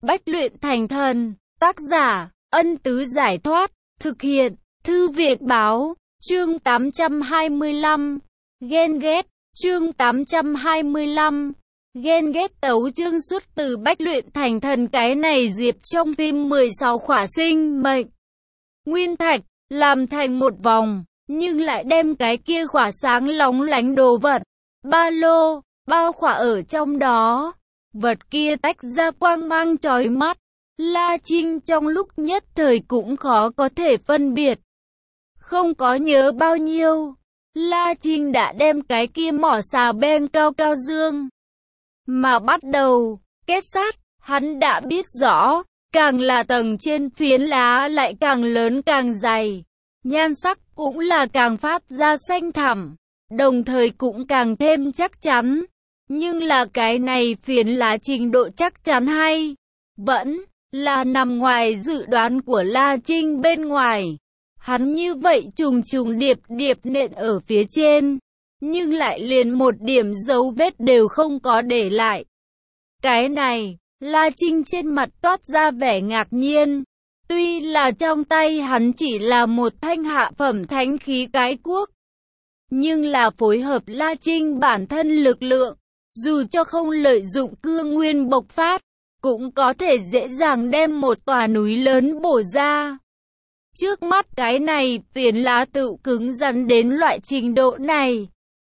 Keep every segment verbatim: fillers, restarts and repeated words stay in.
Bách luyện thành thần. Tác giả, Ân Tứ Giải Thoát. Thực hiện, Thư viện Báo. Chương tám trăm hai mươi lăm. Ghen ghét. Chương tám trăm hai mươi lăm. Ghen ghét. Tấu chương xuất từ Bách luyện thành thần. Cái này Diệp trong phim mười sáu khỏa sinh mệnh nguyên thạch, làm thành một vòng, nhưng lại đem cái kia khỏa sáng lóng lánh đồ vật, ba lô, bao khỏa ở trong đó. Vật kia tách ra quang mang chói mắt. La Trinh trong lúc nhất thời cũng khó có thể phân biệt. Không có nhớ bao nhiêu, La Trinh đã đem cái kia mỏ xà beng cao cao dương mà bắt đầu kết sát. Hắn đã biết rõ, càng là tầng trên phiến lá lại càng lớn càng dày, nhan sắc cũng là càng phát ra xanh thẳm, đồng thời cũng càng thêm chắc chắn. Nhưng là cái này phiến lá trình độ chắc chắn hay vẫn là nằm ngoài dự đoán của La Trinh bên ngoài. Hắn như vậy trùng trùng điệp điệp nện ở phía trên, nhưng lại liền một điểm dấu vết đều không có để lại. Cái này, La Trinh trên mặt toát ra vẻ ngạc nhiên. Tuy là trong tay hắn chỉ là một thanh hạ phẩm thánh khí cái cuốc, nhưng là phối hợp La Trinh bản thân lực lượng, dù cho không lợi dụng cương nguyên bộc phát, cũng có thể dễ dàng đem một tòa núi lớn bổ ra. Trước mắt cái này phiến lá tự cứng rắn đến loại trình độ này.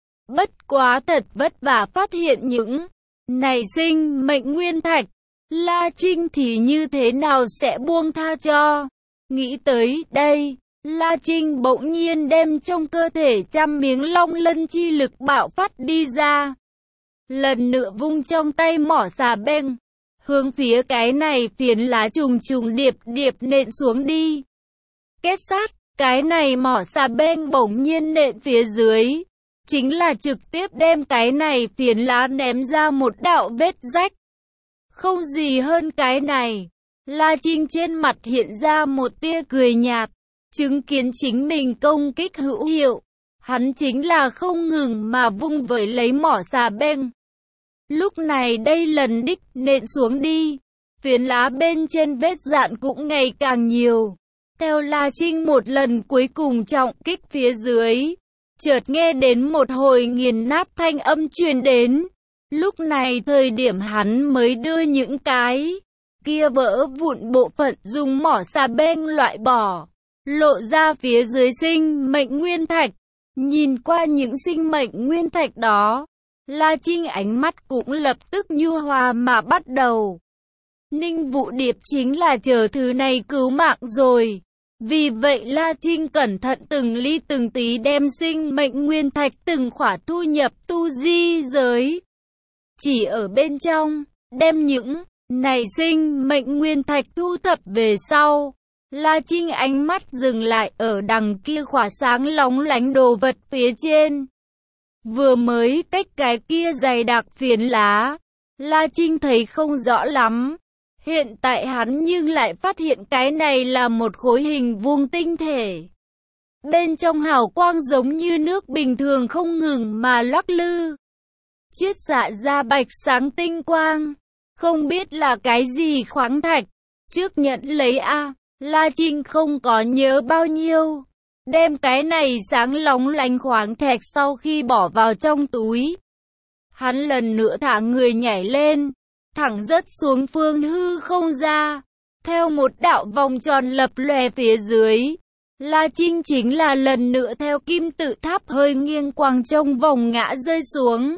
Bất quá thật vất vả phát hiện những này sinh mệnh nguyên thạch, La Trinh thì như thế nào sẽ buông tha cho. Nghĩ tới đây, La Trinh bỗng nhiên đem trong cơ thể trăm miếng long lân chi lực bạo phát đi ra. Lần nữa vung trong tay mỏ xà beng, hướng phía cái này phiến lá trùng trùng điệp điệp nện xuống đi. Kết sát, cái này mỏ xà beng bỗng nhiên nện phía dưới, chính là trực tiếp đem cái này phiến lá ném ra một đạo vết rách. Không gì hơn cái này. La Trinh trên mặt hiện ra một tia cười nhạt, chứng kiến chính mình công kích hữu hiệu. Hắn chính là không ngừng mà vung vẩy lấy mỏ xà beng. Lúc này đây lần đích nện xuống đi, phiến lá bên trên vết dạn cũng ngày càng nhiều. Theo La Trinh một lần cuối cùng trọng kích phía dưới, chợt nghe đến một hồi nghiền nát thanh âm truyền đến. Lúc này thời điểm hắn mới đưa những cái kia vỡ vụn bộ phận dùng mỏ xà beng loại bỏ, lộ ra phía dưới sinh mệnh nguyên thạch. Nhìn qua những sinh mệnh nguyên thạch đó, La Trinh ánh mắt cũng lập tức nhu hòa mà bắt đầu. Ninh Vũ Điệp chính là chờ thứ này cứu mạng rồi. Vì vậy La Trinh cẩn thận từng ly từng tí đem sinh mệnh nguyên thạch từng khỏa thu nhập tu di giới. Chỉ ở bên trong, đem những này sinh mệnh nguyên thạch thu thập về sau, La Trinh ánh mắt dừng lại ở đằng kia khỏa sáng lóng lánh đồ vật phía trên. Vừa mới cách cái kia dày đặc phiến lá, La Trinh thấy không rõ lắm. Hiện tại hắn nhưng lại phát hiện cái này là một khối hình vuông tinh thể. Bên trong hào quang giống như nước bình thường không ngừng mà lắc lư, chiết xạ ra bạch sáng tinh quang. Không biết là cái gì khoáng thạch. Trước nhận lấy a, La Trinh không có nhớ bao nhiêu. Đem cái này sáng lóng lánh khoáng thạch sau khi bỏ vào trong túi, hắn lần nữa thả người nhảy lên, thẳng rớt xuống phương hư không ra. Theo một đạo vòng tròn lập lòe phía dưới, La Trinh chính là lần nữa theo kim tự tháp hơi nghiêng quang trong vòng ngã rơi xuống.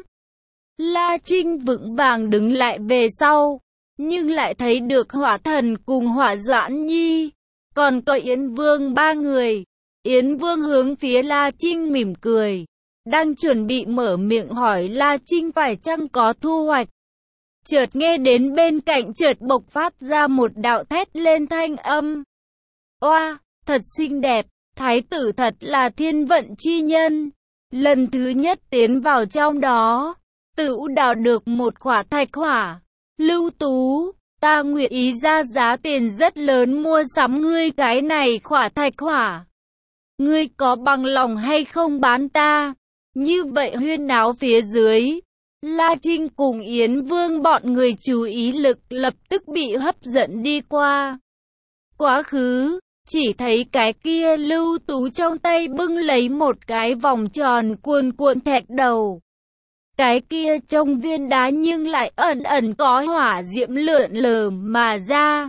La Trinh vững vàng đứng lại về sau, nhưng lại thấy được Hỏa Thần cùng Hỏa Doãn Nhi, còn có Yến Vương ba người. Yến Vương hướng phía La Trinh mỉm cười, đang chuẩn bị mở miệng hỏi La Trinh phải chăng có thu hoạch. Chợt nghe đến bên cạnh chợt bộc phát ra một đạo thét lên thanh âm. Oa, thật xinh đẹp, thái tử thật là thiên vận chi nhân. Lần thứ nhất tiến vào trong đó, tự đào được một khỏa thạch hỏa. Lưu Tú, ta nguyện ý ra giá tiền rất lớn mua sắm ngươi cái này khỏa thạch hỏa. Ngươi có bằng lòng hay không bán ta? Như vậy huyên náo phía dưới, La Trinh cùng Yến Vương bọn người chú ý lực lập tức bị hấp dẫn đi qua. Quá khứ, chỉ thấy cái kia Lưu Tú trong tay bưng lấy một cái vòng tròn cuồn cuộn thạch đầu. Cái kia trong viên đá nhưng lại ẩn ẩn có hỏa diễm lượn lờ mà ra.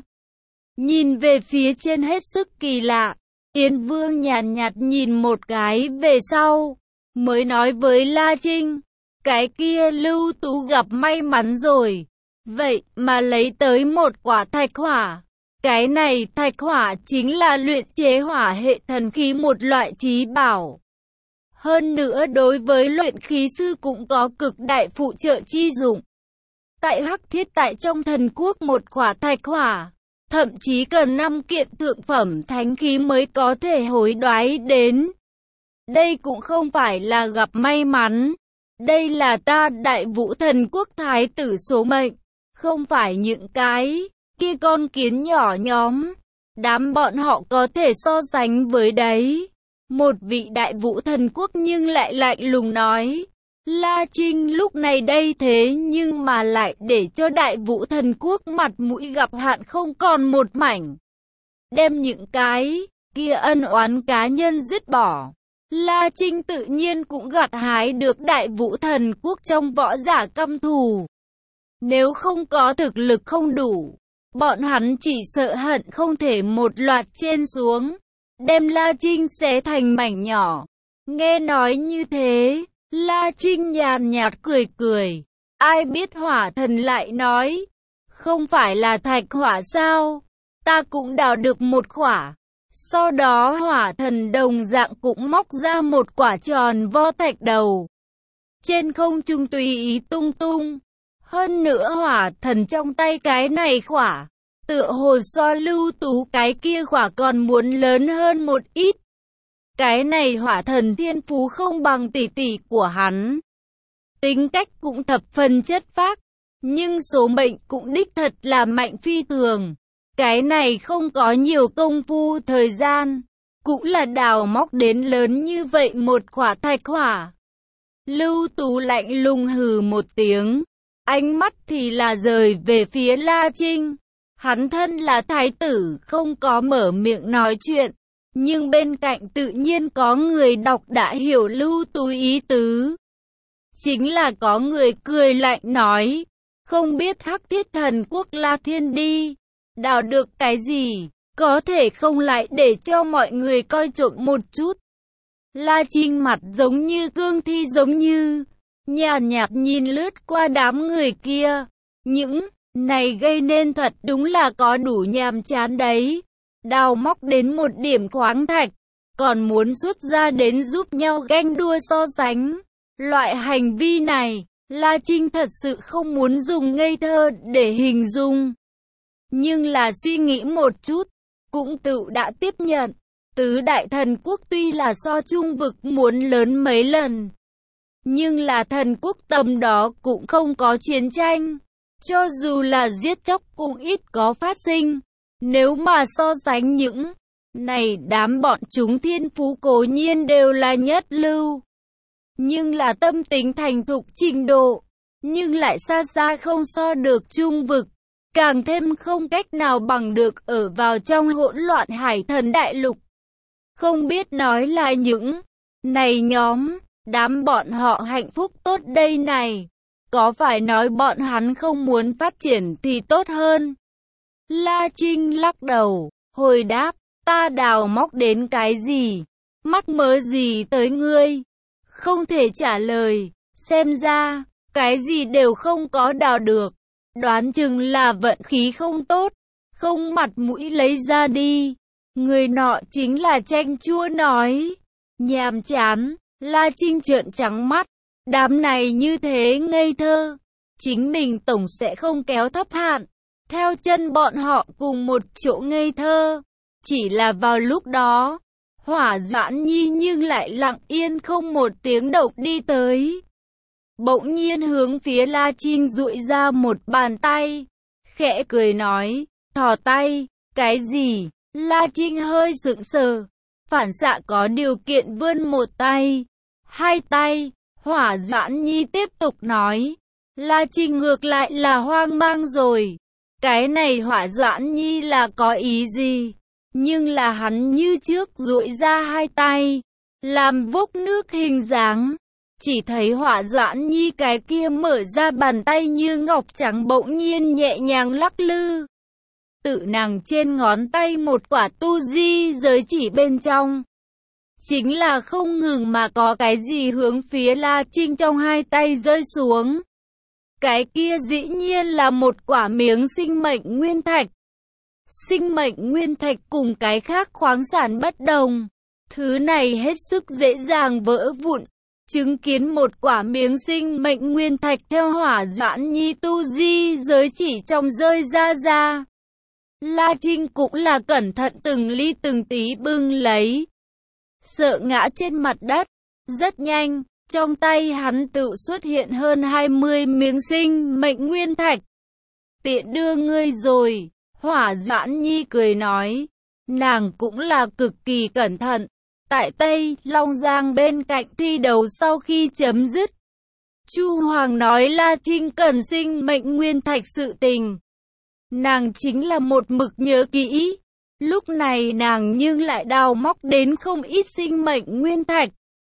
Nhìn về phía trên hết sức kỳ lạ, Yến Vương nhàn nhạt, nhạt nhìn một cái về sau, mới nói với La Trinh, cái kia Lưu Tú gặp may mắn rồi, vậy mà lấy tới một quả thạch hỏa. Cái này thạch hỏa chính là luyện chế hỏa hệ thần khí một loại trí bảo. Hơn nữa đối với luyện khí sư cũng có cực đại phụ trợ chi dụng. Tại Hắc Thiết tại trong thần quốc một quả thạch hỏa, thậm chí cần năm kiện thượng phẩm thánh khí mới có thể hối đoái đến. Đây cũng không phải là gặp may mắn. Đây là ta Đại Vũ Thần Quốc thái tử số mệnh, không phải những cái kia con kiến nhỏ nhóm. Đám bọn họ có thể so sánh với đấy. Một vị Đại Vũ Thần Quốc nhưng lại lạnh lùng nói. La Trinh lúc này đây thế nhưng mà lại để cho Đại Vũ Thần Quốc mặt mũi gặp hạn không còn một mảnh. Đem những cái kia ân oán cá nhân dứt bỏ. La Trinh tự nhiên cũng gặt hái được Đại Vũ Thần Quốc trong võ giả căm thù. Nếu không có thực lực không đủ, bọn hắn chỉ sợ hận không thể một loạt trên xuống, đem La Trinh xé thành mảnh nhỏ. Nghe nói như thế, La Trinh nhàn nhạt cười cười. Ai biết hỏa thần lại nói, không phải là thạch hỏa sao, ta cũng đào được một quả. Sau đó hỏa thần đồng dạng cũng móc ra một quả tròn vo thạch đầu. Trên không trung tùy ý tung tung. Hơn nữa hỏa thần trong tay cái này quả, tựa hồ so Lưu Tú cái kia quả còn muốn lớn hơn một ít. Cái này hỏa thần thiên phú không bằng tỷ tỷ của hắn. Tính cách cũng thập phần chất phác, nhưng số mệnh cũng đích thật là mạnh phi thường. Cái này không có nhiều công phu thời gian, cũng là đào móc đến lớn như vậy một quả thạch hỏa. Lưu Tú lạnh lùng hừ một tiếng, ánh mắt thì là rời về phía La Trinh. Hắn thân là thái tử không có mở miệng nói chuyện, nhưng bên cạnh tự nhiên có người đọc đã hiểu Lưu Tú ý tứ. Chính là có người cười lạnh nói, không biết Hắc Thiết Thần Quốc La Thiên đi, đào được cái gì, có thể không lại để cho mọi người coi trộm một chút. La Trinh mặt giống như cương thi giống như, nhàn nhạt nhìn lướt qua đám người kia. Những này gây nên thật đúng là có đủ nhàm chán đấy. Đào móc đến một điểm khoáng thạch, còn muốn xuất ra đến giúp nhau ganh đua so sánh. Loại hành vi này, La Trinh thật sự không muốn dùng ngây thơ để hình dung. Nhưng là suy nghĩ một chút, cũng tự đã tiếp nhận. Tứ đại thần quốc tuy là so trung vực muốn lớn mấy lần, nhưng là thần quốc tầm đó cũng không có chiến tranh. Cho dù là giết chóc cũng ít có phát sinh. Nếu mà so sánh những này đám bọn chúng thiên phú cố nhiên đều là nhất lưu, nhưng là tâm tính thành thục trình độ, nhưng lại xa xa không so được trung vực, càng thêm không cách nào bằng được ở vào trong hỗn loạn hải thần đại lục. Không biết nói là những này nhóm, đám bọn họ hạnh phúc tốt đây này, có phải nói bọn hắn không muốn phát triển thì tốt hơn? La Trinh lắc đầu, hồi đáp, ta đào móc đến cái gì, mắc mớ gì tới ngươi? Không thể trả lời, xem ra, cái gì đều không có đào được, đoán chừng là vận khí không tốt, không mặt mũi lấy ra đi. Người nọ chính là Tranh Chua nói, nhàm chán. La Trinh trợn trắng mắt, đám này như thế ngây thơ, chính mình tổng sẽ không kéo thấp hạn, theo chân bọn họ cùng một chỗ ngây thơ. Chỉ là vào lúc đó, Hỏa Doãn Nhi nhưng lại lặng yên không một tiếng động đi tới. Bỗng nhiên hướng phía La Trinh duỗi ra một bàn tay, khẽ cười nói, thò tay, cái gì? La Trinh hơi sững sờ, phản xạ có điều kiện vươn một tay, hai tay. Hỏa Doãn Nhi tiếp tục nói, La Trinh ngược lại là hoang mang rồi. Cái này Hỏa Doãn Nhi là có ý gì? Nhưng là hắn như trước duỗi ra hai tay, làm vốc nước hình dáng. Chỉ thấy Hỏa Doãn Nhi cái kia mở ra bàn tay như ngọc trắng bỗng nhiên nhẹ nhàng lắc lư. Tự nàng trên ngón tay một quả tu di giới chỉ bên trong. Chính là không ngừng mà có cái gì hướng phía La Trinh trong hai tay rơi xuống. Cái kia dĩ nhiên là một quả miếng sinh mệnh nguyên thạch. Sinh mệnh nguyên thạch cùng cái khác khoáng sản bất đồng. Thứ này hết sức dễ dàng vỡ vụn. Chứng kiến một quả miếng sinh mệnh nguyên thạch theo Hỏa Doãn Nhi tu di giới chỉ trong rơi ra ra. La Trinh cũng là cẩn thận từng ly từng tí bưng lấy. Sợ ngã trên mặt đất. Rất nhanh, trong tay hắn tự xuất hiện hơn hai mươi miếng sinh mệnh nguyên thạch. Tiện đưa ngươi rồi, Hỏa Doãn Nhi cười nói. Nàng cũng là cực kỳ cẩn thận. Tại Tây Long Giang bên cạnh thi đấu sau khi chấm dứt, Chu Hoàng nói La Trinh cần sinh mệnh nguyên thạch sự tình. Nàng chính là một mực nhớ kỹ. Lúc này nàng nhưng lại đào móc đến không ít sinh mệnh nguyên thạch.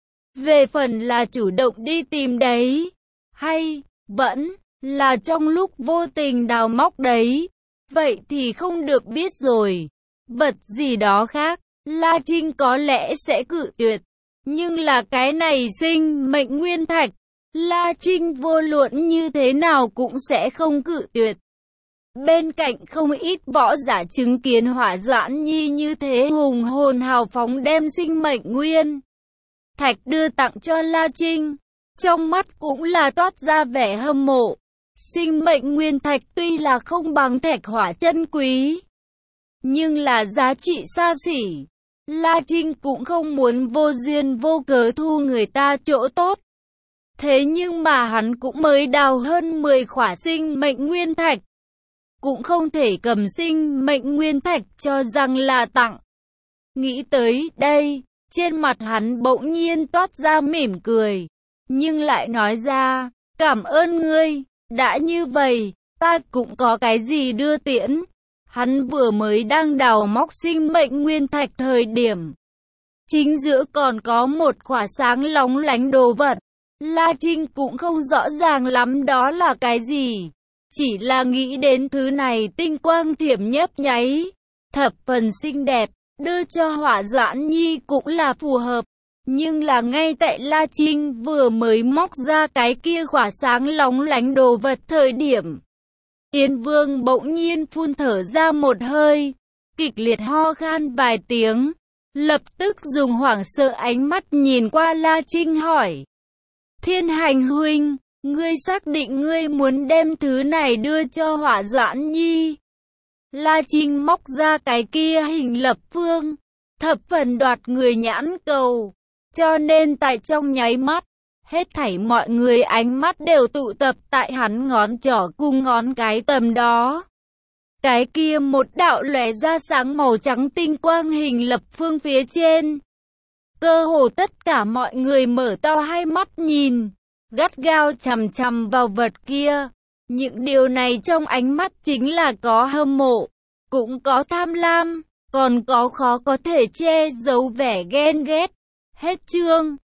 Về phần là chủ động đi tìm đấy, hay vẫn là trong lúc vô tình đào móc đấy, vậy thì không được biết rồi. Vật gì đó khác, La Trinh có lẽ sẽ cự tuyệt. Nhưng là cái này sinh mệnh nguyên thạch, La Trinh vô luận như thế nào cũng sẽ không cự tuyệt. Bên cạnh không ít võ giả chứng kiến Hỏa Doãn Nhi như thế hùng hồn hào phóng đem sinh mệnh nguyên thạch đưa tặng cho La Trinh, trong mắt cũng là toát ra vẻ hâm mộ. Sinh mệnh nguyên thạch tuy là không bằng thạch hỏa chân quý, nhưng là giá trị xa xỉ. La Trinh cũng không muốn vô duyên vô cớ thu người ta chỗ tốt. Thế nhưng mà hắn cũng mới đào hơn mười khỏa sinh mệnh nguyên thạch, cũng không thể cầm sinh mệnh nguyên thạch cho rằng là tặng. Nghĩ tới đây, trên mặt hắn bỗng nhiên toát ra mỉm cười, nhưng lại nói ra, cảm ơn ngươi, đã như vậy, ta cũng có cái gì đưa tiễn. Hắn vừa mới đang đào móc sinh mệnh nguyên thạch thời điểm, chính giữa còn có một quả sáng lóng lánh đồ vật. La Trinh cũng không rõ ràng lắm đó là cái gì, chỉ là nghĩ đến thứ này tinh quang thiểm nhấp nháy, thập phần xinh đẹp, đưa cho Hỏa Doãn Nhi cũng là phù hợp. Nhưng là ngay tại La Trinh vừa mới móc ra cái kia quả sáng lóng lánh đồ vật thời điểm, Yên Vương bỗng nhiên phun thở ra một hơi, kịch liệt ho khan vài tiếng, lập tức dùng hoảng sợ ánh mắt nhìn qua La Trinh hỏi. Thiên Hành huynh, ngươi xác định ngươi muốn đem thứ này đưa cho Hỏa Doãn Nhi? La Trinh móc ra cái kia hình lập phương, thập phần đoạt người nhãn cầu, cho nên tại trong nháy mắt, hết thảy mọi người ánh mắt đều tụ tập tại hắn ngón trỏ cùng ngón cái tầm đó. Cái kia một đạo lóe ra sáng màu trắng tinh quang hình lập phương phía trên. Cơ hồ tất cả mọi người mở to hai mắt nhìn, gắt gao chằm chằm vào vật kia. Những điều này trong ánh mắt chính là có hâm mộ, cũng có tham lam, còn có khó có thể che giấu vẻ ghen ghét. Hết chương.